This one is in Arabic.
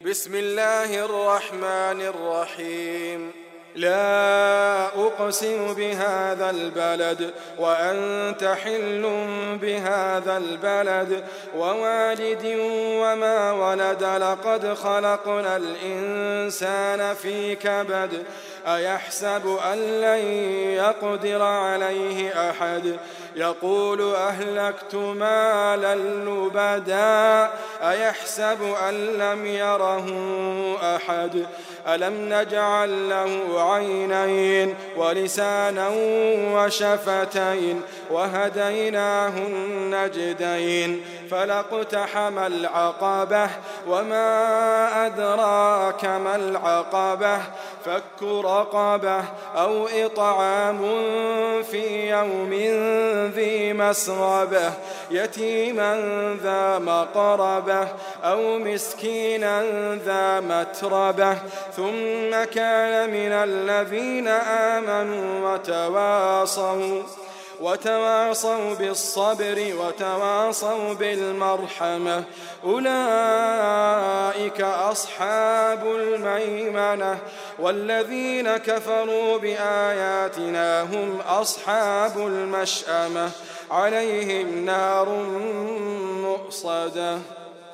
بسم الله الرحمن الرحيم. لا أقسم بهذا البلد وأنت حل بهذا البلد ووالد وما ولد لقد خلقنا الإنسان في كبد أيحسب أن لن يقدر عليه أحد يقول أهلكت مالا لبدا أيحسب أن لم يره أحد ألم نجعل له عينين ولسانا وشفتين وهديناه النجدين فلاقتحم العقبة وما أدراك ما العقبة فك رقبة أو إطعام في يوم ذي مسغبة يتيما ذا مقربة أو مسكينا ذا متربة ثم كان من الذين آمنوا وتواصوا بالصبر وتواصوا بالمرحمة أولئك أصحاب الميمنة والذين كفروا بآياتنا هم أصحاب المشأمة عليهم نار مؤصدة.